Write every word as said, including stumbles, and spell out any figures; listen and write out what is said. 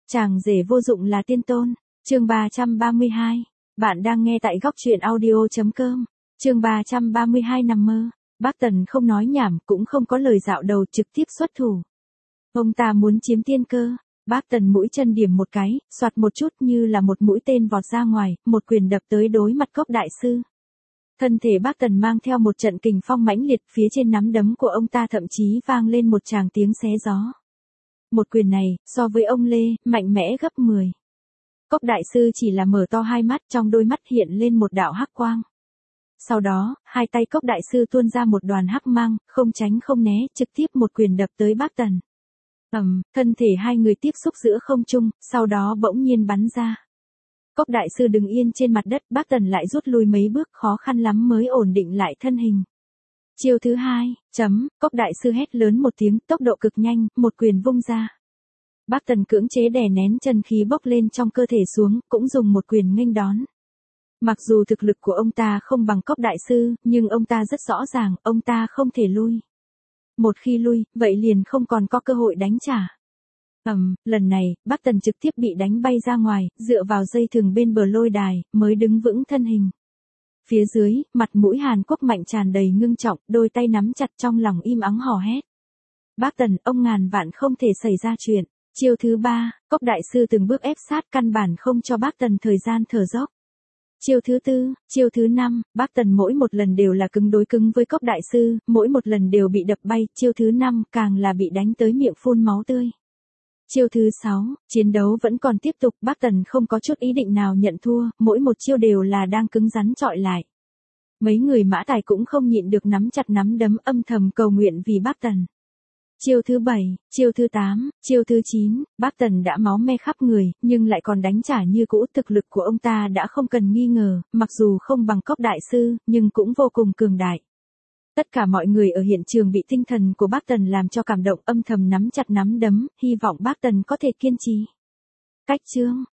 Chàng rể vô dụng là tiên tôn. Chương ba trăm ba mươi hai. Bạn đang nghe tại góc truyện audio chấm com. Chương ba trăm ba mươi hai nằm mơ. Bác Tần không nói nhảm, cũng không có lời dạo đầu, trực tiếp xuất thủ. Ông ta muốn chiếm tiên cơ. Bác Tần mũi chân điểm một cái, soạt một chút như là một mũi tên vọt ra ngoài, một quyền đập tới đối mặt Cốc đại sư. Thân thể Bác Tần mang theo một trận kình phong mãnh liệt, phía trên nắm đấm của ông ta thậm chí vang lên một tràng tiếng xé gió. Một quyền này, so với ông Lê, mạnh mẽ gấp mười. Cốc đại sư chỉ là mở to hai mắt, trong đôi mắt hiện lên một đạo hắc quang. Sau đó, hai tay Cốc đại sư tuôn ra một đoàn hắc mang, không tránh không né, trực tiếp một quyền đập tới Bác Tần. Ầm, thân thể hai người tiếp xúc giữa không trung, sau đó bỗng nhiên bắn ra. Cốc đại sư đứng yên trên mặt đất, Bác Tần lại rút lui mấy bước, khó khăn lắm mới ổn định lại thân hình. Chiêu thứ hai, chấm, Cốc đại sư hét lớn một tiếng, tốc độ cực nhanh, một quyền vung ra. Bác Tần cưỡng chế đè nén chân khí bốc lên trong cơ thể xuống, cũng dùng một quyền nghênh đón. Mặc dù thực lực của ông ta không bằng Cốc đại sư, nhưng ông ta rất rõ ràng, ông ta không thể lui. Một khi lui, vậy liền không còn có cơ hội đánh trả. Ầm, lần này, Bác Tần trực tiếp bị đánh bay ra ngoài, dựa vào dây thừng bên bờ lôi đài, mới đứng vững thân hình. Phía dưới, mặt mũi Hàn Quốc Mạnh tràn đầy ngưng trọng, đôi tay nắm chặt, trong lòng im ắng hò hét. Bác Tần, ông ngàn vạn không thể xảy ra chuyện. Chiêu thứ ba, Cốc đại sư từng bước ép sát, căn bản không cho Bác Tần thời gian thở dốc. Chiêu thứ tư, chiêu thứ năm, Bác Tần mỗi một lần đều là cứng đối cứng với Cốc đại sư, mỗi một lần đều bị đập bay, chiêu thứ năm càng là bị đánh tới miệng phun máu tươi. Chiêu thứ sáu, chiến đấu vẫn còn tiếp tục, Bác Tần không có chút ý định nào nhận thua, mỗi một chiêu đều là đang cứng rắn chọi lại. Mấy người mã tài cũng không nhịn được nắm chặt nắm đấm, âm thầm cầu nguyện vì Bác Tần. Chiêu thứ bảy, chiêu thứ tám, chiêu thứ chín, Bác Tần đã máu me khắp người, nhưng lại còn đánh trả như cũ, thực lực của ông ta đã không cần nghi ngờ, mặc dù không bằng Cốc đại sư, nhưng cũng vô cùng cường đại. Tất cả mọi người ở hiện trường bị tinh thần của Bác Tần làm cho cảm động, âm thầm nắm chặt nắm đấm, hy vọng Bác Tần có thể kiên trì. Cách chương,